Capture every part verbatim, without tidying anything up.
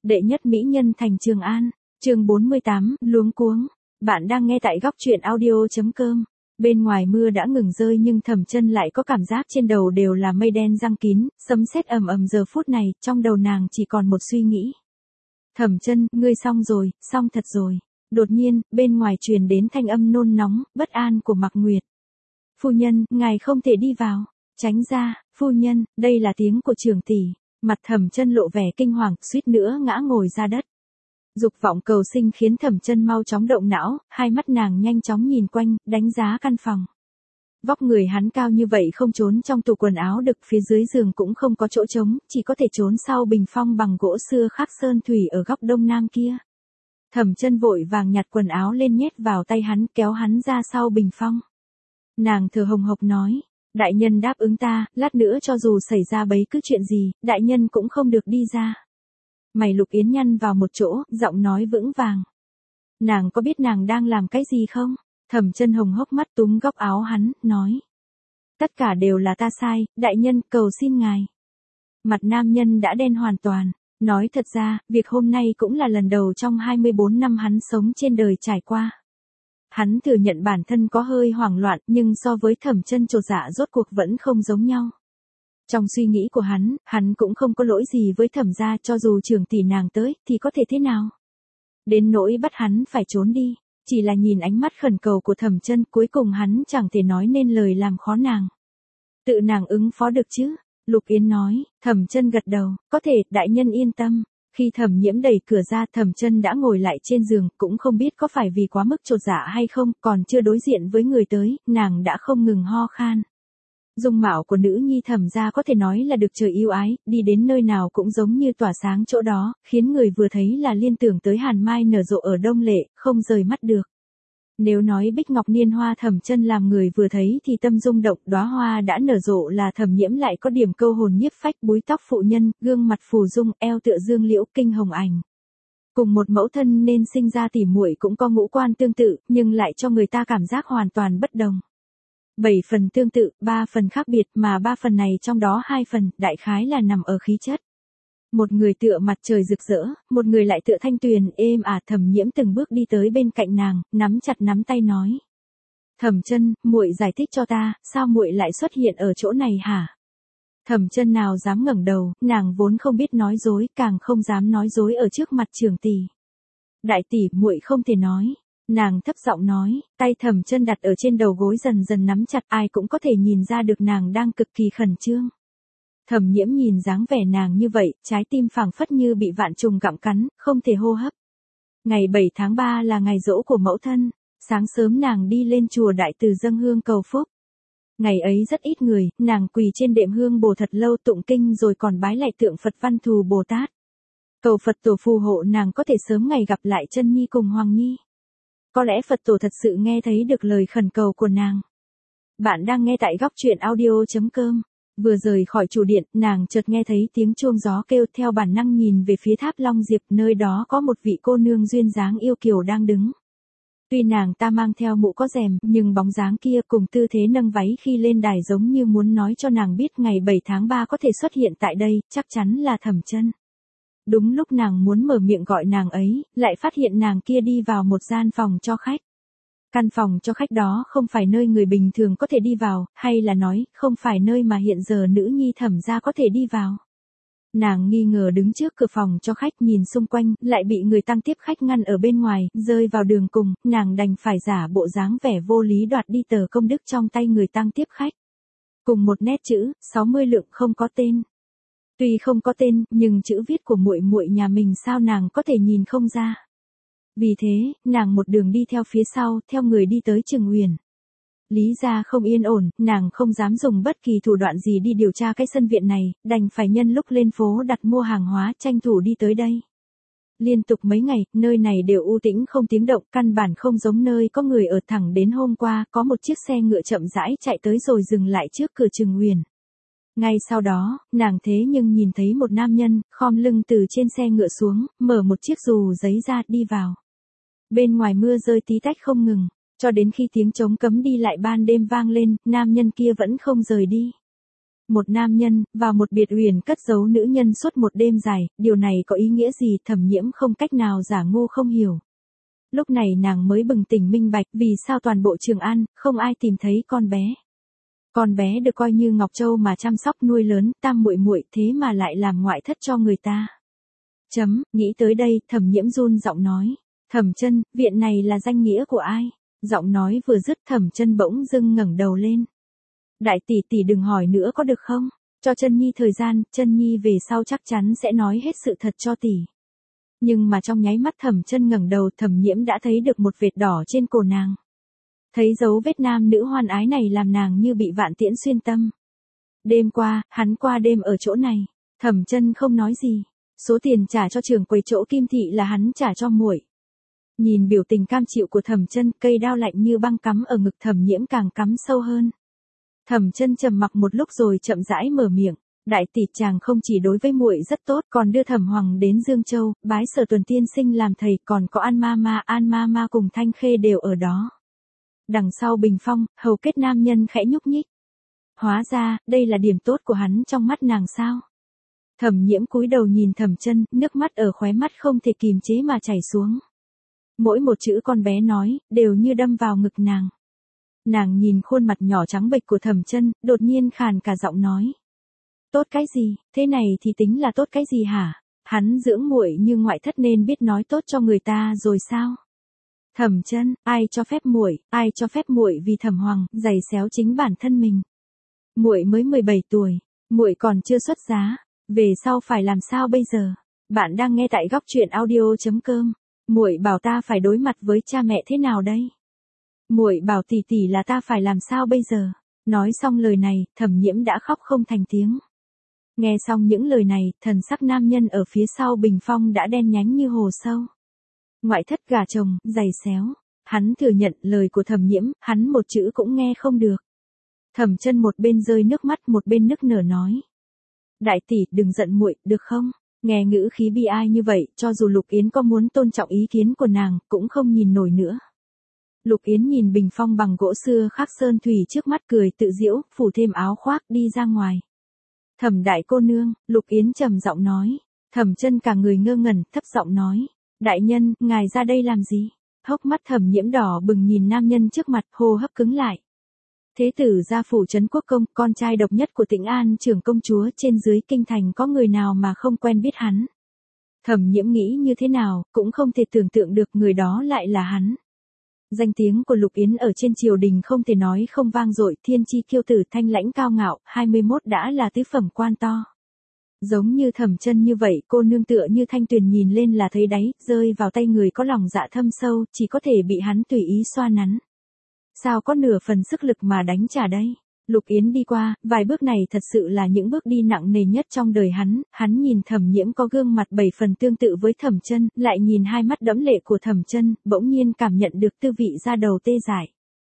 Đệ nhất mỹ nhân thành Trường An, chương bốn mươi tám, luống cuống. Bạn đang nghe tại góc truyện audio chấm com. Bên ngoài mưa đã ngừng rơi nhưng Thẩm Chân lại có cảm giác trên đầu đều là mây đen giăng kín, sấm sét ầm ầm giờ phút này, trong đầu nàng chỉ còn một suy nghĩ. Thẩm Chân, ngươi xong rồi, xong thật rồi. Đột nhiên, bên ngoài truyền đến thanh âm nôn nóng, bất an của Mạc Nguyệt. Phu nhân, ngài không thể đi vào. Tránh ra, phu nhân, đây là tiếng của trưởng tỷ. Mặt Thẩm Chân lộ vẻ kinh hoàng, suýt nữa ngã ngồi ra đất. Dục vọng cầu sinh khiến Thẩm Chân mau chóng động não, hai mắt nàng nhanh chóng nhìn quanh, đánh giá căn phòng. Vóc người hắn cao như vậy không trốn trong tủ quần áo được, phía dưới giường cũng không có chỗ trống, chỉ có thể trốn sau bình phong bằng gỗ xưa khắc sơn thủy ở góc đông nam kia. Thẩm Chân vội vàng nhặt quần áo lên nhét vào tay hắn, kéo hắn ra sau bình phong. Nàng thở hồng hộc nói, đại nhân đáp ứng ta, lát nữa cho dù xảy ra bấy cứ chuyện gì, đại nhân cũng không được đi ra. Mày Lục Yến nhăn vào một chỗ, giọng nói vững vàng. Nàng có biết nàng đang làm cái gì không? Thẩm Chân hồng hốc mắt túm góc áo hắn, nói. Tất cả đều là ta sai, đại nhân, cầu xin ngài. Mặt nam nhân đã đen hoàn toàn. Nói thật ra, việc hôm nay cũng là lần đầu trong hai mươi bốn năm hắn sống trên đời trải qua. Hắn thừa nhận bản thân có hơi hoảng loạn, nhưng so với Thẩm Chân chột dạ rốt cuộc vẫn không giống nhau. Trong suy nghĩ của hắn, hắn cũng không có lỗi gì với Thẩm gia, cho dù trưởng tỷ nàng tới, thì có thể thế nào? Đến nỗi bắt hắn phải trốn đi, chỉ là nhìn ánh mắt khẩn cầu của Thẩm Chân, cuối cùng hắn chẳng thể nói nên lời làm khó nàng. Tự nàng ứng phó được chứ? Lục Yến nói. Thẩm Chân gật đầu, có thể, đại nhân yên tâm. Khi Thẩm Nhiễm đẩy cửa ra, Thẩm Chân đã ngồi lại trên giường, cũng không biết có phải vì quá mức chột dạ hay không, còn chưa đối diện với người tới, nàng đã không ngừng ho khan. Dung mạo của nữ nhi Thẩm gia có thể nói là được trời yêu ái, đi đến nơi nào cũng giống như tỏa sáng chỗ đó, khiến người vừa thấy là liên tưởng tới hàn mai nở rộ ở Đông Lệ, không rời mắt được. Nếu nói bích ngọc niên hoa Thẩm Chân làm người vừa thấy thì tâm rung động, đóa hoa đã nở rộ là Thẩm Nhiễm lại có điểm câu hồn nhiếp phách, búi tóc phụ nhân, gương mặt phù dung, eo tựa dương liễu, kinh hồng ảnh. Cùng một mẫu thân nên sinh ra tỉ muội cũng có ngũ quan tương tự, nhưng lại cho người ta cảm giác hoàn toàn bất đồng. Bảy phần tương tự, ba phần khác biệt, mà ba phần này trong đó hai phần, đại khái là nằm ở khí chất. Một người tựa mặt trời rực rỡ, một người lại tựa thanh tuyền êm ả. Thẩm Nhiễm từng bước đi tới bên cạnh nàng, nắm chặt nắm tay nói. Thẩm Chân, muội giải thích cho ta, sao muội lại xuất hiện ở chỗ này hả? Thẩm Chân nào dám ngẩng đầu, nàng vốn không biết nói dối, càng không dám nói dối ở trước mặt trưởng tỷ. Đại tỷ, muội không thể nói. Nàng thấp giọng nói, tay Thẩm Chân đặt ở trên đầu gối dần dần nắm chặt, ai cũng có thể nhìn ra được nàng đang cực kỳ khẩn trương. Thẩm Nhiễm nhìn dáng vẻ nàng như vậy, trái tim phảng phất như bị vạn trùng gặm cắn, không thể hô hấp. Ngày bảy tháng ba là ngày giỗ của mẫu thân, sáng sớm nàng đi lên chùa Đại Từ dâng hương cầu phúc. Ngày ấy rất ít người, nàng quỳ trên đệm hương bồ thật lâu tụng kinh rồi còn bái lại tượng Phật Văn Thù Bồ Tát. Cầu Phật tổ phù hộ nàng có thể sớm ngày gặp lại Chân Nhi cùng Hoàng Nhi. Có lẽ Phật tổ thật sự nghe thấy được lời khẩn cầu của nàng. Bạn đang nghe tại góc truyện audio chấm com. Vừa rời khỏi chủ điện, nàng chợt nghe thấy tiếng chuông gió kêu, theo bản năng nhìn về phía tháp Long Diệp, nơi đó có một vị cô nương duyên dáng yêu kiều đang đứng. Tuy nàng ta mang theo mũ có rèm, nhưng bóng dáng kia cùng tư thế nâng váy khi lên đài giống như muốn nói cho nàng biết ngày bảy tháng ba có thể xuất hiện tại đây, chắc chắn là Thẩm Chân. Đúng lúc nàng muốn mở miệng gọi nàng ấy, lại phát hiện nàng kia đi vào một gian phòng cho khách. Căn phòng cho khách đó không phải nơi người bình thường có thể đi vào, hay là nói, không phải nơi mà hiện giờ nữ nhi Thẩm gia có thể đi vào. Nàng nghi ngờ đứng trước cửa phòng cho khách, nhìn xung quanh, lại bị người tăng tiếp khách ngăn ở bên ngoài, rơi vào đường cùng, nàng đành phải giả bộ dáng vẻ vô lý đoạt đi tờ công đức trong tay người tăng tiếp khách. Cùng một nét chữ, sáu mươi lượng không có tên. Tuy không có tên, nhưng chữ viết của muội muội nhà mình sao nàng có thể nhìn không ra. Vì thế, nàng một đường đi theo phía sau, theo người đi tới Trừng Uyển. Lý gia không yên ổn, nàng không dám dùng bất kỳ thủ đoạn gì đi điều tra cái sân viện này, đành phải nhân lúc lên phố đặt mua hàng hóa, tranh thủ đi tới đây. Liên tục mấy ngày, nơi này đều u tĩnh không tiếng động, căn bản không giống nơi có người ở. Thẳng đến hôm qua, có một chiếc xe ngựa chậm rãi chạy tới rồi dừng lại trước cửa Trừng Uyển. Ngay sau đó, nàng thế nhưng nhìn thấy một nam nhân, khom lưng từ trên xe ngựa xuống, mở một chiếc dù giấy ra, đi vào. Bên ngoài mưa rơi tí tách không ngừng, cho đến khi tiếng trống cấm đi lại ban đêm vang lên, nam nhân kia vẫn không rời đi. Một nam nhân, vào một biệt uyển cất giấu nữ nhân suốt một đêm dài, điều này có ý nghĩa gì? Thẩm Nhiễm không cách nào giả ngu không hiểu. Lúc này nàng mới bừng tỉnh minh bạch vì sao toàn bộ Trường An, không ai tìm thấy con bé. Con bé được coi như ngọc châu mà chăm sóc nuôi lớn, tam muội muội thế mà lại làm ngoại thất cho người ta. Chấm, nghĩ tới đây, Thẩm Nhiễm run giọng nói. Thẩm Chân, viện này là danh nghĩa của ai? Giọng nói vừa dứt Thẩm Chân bỗng dưng ngẩng đầu lên. Đại tỷ tỷ đừng hỏi nữa có được không? Cho Chân Nhi thời gian, Chân Nhi về sau chắc chắn sẽ nói hết sự thật cho tỷ. Nhưng mà trong nháy mắt Thẩm Chân ngẩng đầu, Thẩm Nhiễm đã thấy được một vệt đỏ trên cổ nàng. Thấy dấu vết nam nữ hoan ái này làm nàng như bị vạn tiễn xuyên tâm. Đêm qua, hắn qua đêm ở chỗ này. Thẩm Chân không nói gì. Số tiền trả cho trưởng quầy chỗ Kim Thị là hắn trả cho muội. Nhìn biểu tình cam chịu của Thẩm Chân, cây đao lạnh như băng cắm ở ngực Thẩm Nhiễm càng cắm sâu hơn. Thẩm Chân trầm mặc một lúc rồi chậm rãi mở miệng, đại tỷ chàng không chỉ đối với muội rất tốt, còn đưa Thẩm Hoàng đến Dương Châu, bái Sở Tuần tiên sinh làm thầy, còn có An Mama, An Mama cùng Thanh Khê đều ở đó. Đằng sau bình phong, hầu kết nam nhân khẽ nhúc nhích. Hóa ra, đây là điểm tốt của hắn trong mắt nàng sao? Thẩm Nhiễm cúi đầu nhìn Thẩm Chân, nước mắt ở khóe mắt không thể kìm chế mà chảy xuống. Mỗi một chữ con bé nói, đều như đâm vào ngực nàng. Nàng nhìn khuôn mặt nhỏ trắng bệch của Thẩm Chân, đột nhiên khàn cả giọng nói. Tốt cái gì, thế này thì tính là tốt cái gì hả? Hắn dưỡng muội như ngoại thất nên biết nói tốt cho người ta rồi sao? Thẩm Chân, ai cho phép muội, ai cho phép muội vì Thẩm Hoàng giày xéo chính bản thân mình? Muội mới mười bảy tuổi, muội còn chưa xuất giá, về sau phải làm sao bây giờ? Bạn đang nghe tại góc truyện audio chấm com. Muội bảo ta phải đối mặt với cha mẹ thế nào đây? Muội bảo tỷ tỷ là ta phải làm sao bây giờ? Nói xong lời này, Thẩm Nhiễm đã khóc không thành tiếng. Nghe xong những lời này, thần sắc nam nhân ở phía sau bình phong đã đen nhánh như hồ sâu. Ngoại thất gả chồng, giày xéo. Hắn thừa nhận lời của Thẩm Nhiễm, hắn một chữ cũng nghe không được. Thẩm Chân một bên rơi nước mắt một bên nức nở nói. Đại tỷ, đừng giận muội, được không? Nghe ngữ khí bi ai như vậy, cho dù Lục Yến có muốn tôn trọng ý kiến của nàng, cũng không nhìn nổi nữa. Lục Yến nhìn bình phong bằng gỗ xưa khắc sơn thủy trước mắt cười tự giễu, phủ thêm áo khoác đi ra ngoài. Thẩm đại cô nương, Lục Yến trầm giọng nói. Thẩm Chân cả người ngơ ngẩn, thấp giọng nói. Đại nhân, ngài ra đây làm gì? Hốc mắt Thẩm Nhiễm đỏ bừng nhìn nam nhân trước mặt, hô hấp cứng lại. Thế tử gia phủ trấn quốc công, con trai độc nhất của Tĩnh An trưởng công chúa, trên dưới kinh thành có người nào mà không quen biết hắn. Thẩm Nhiễm nghĩ như thế nào, cũng không thể tưởng tượng được người đó lại là hắn. Danh tiếng của Lục Yến ở trên triều đình không thể nói không vang dội, thiên chi kiêu tử thanh lãnh cao ngạo, hai mươi mốt đã là tứ phẩm quan to. Giống như Thẩm Chân như vậy, cô nương tựa như thanh tuyền nhìn lên là thấy đáy, rơi vào tay người có lòng dạ thâm sâu, chỉ có thể bị hắn tùy ý xoa nắn. Sao có nửa phần sức lực mà đánh trả đây? Lục Yến đi qua, vài bước này thật sự là những bước đi nặng nề nhất trong đời hắn, hắn nhìn Thẩm Nhiễm có gương mặt bảy phần tương tự với Thẩm Chân, lại nhìn hai mắt đẫm lệ của Thẩm Chân, bỗng nhiên cảm nhận được tư vị da đầu tê dại.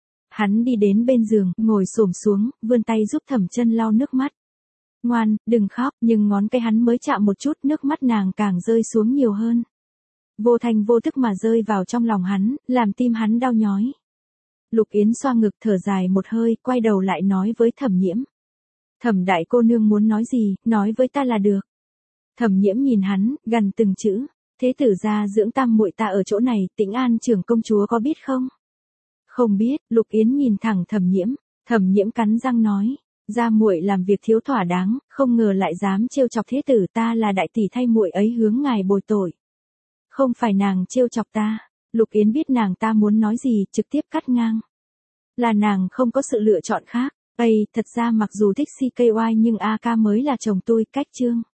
Hắn đi đến bên giường, ngồi xổm xuống, vươn tay giúp Thẩm Chân lau nước mắt. Ngoan, đừng khóc, nhưng ngón tay hắn mới chạm một chút, nước mắt nàng càng rơi xuống nhiều hơn. Vô thành vô thức mà rơi vào trong lòng hắn, làm tim hắn đau nhói. Lục Yến xoa ngực thở dài một hơi, quay đầu lại nói với Thẩm Nhiễm. Thẩm đại cô nương muốn nói gì, nói với ta là được. Thẩm Nhiễm nhìn hắn, gần từng chữ. Thế tử gia dưỡng tam muội ta ở chỗ này, Tĩnh An trưởng công chúa có biết không? Không biết, Lục Yến nhìn thẳng Thẩm Nhiễm. Thẩm Nhiễm cắn răng nói. Gia muội làm việc thiếu thỏa đáng, không ngờ lại dám trêu chọc thế tử, ta là đại tỷ thay muội ấy hướng ngài bồi tội. Không phải nàng trêu chọc ta. Lục Yến biết nàng ta muốn nói gì, trực tiếp cắt ngang. Là nàng không có sự lựa chọn khác. Ây, thật ra mặc dù thích xê ca i nhưng a ca mới là chồng tôi, cách chương.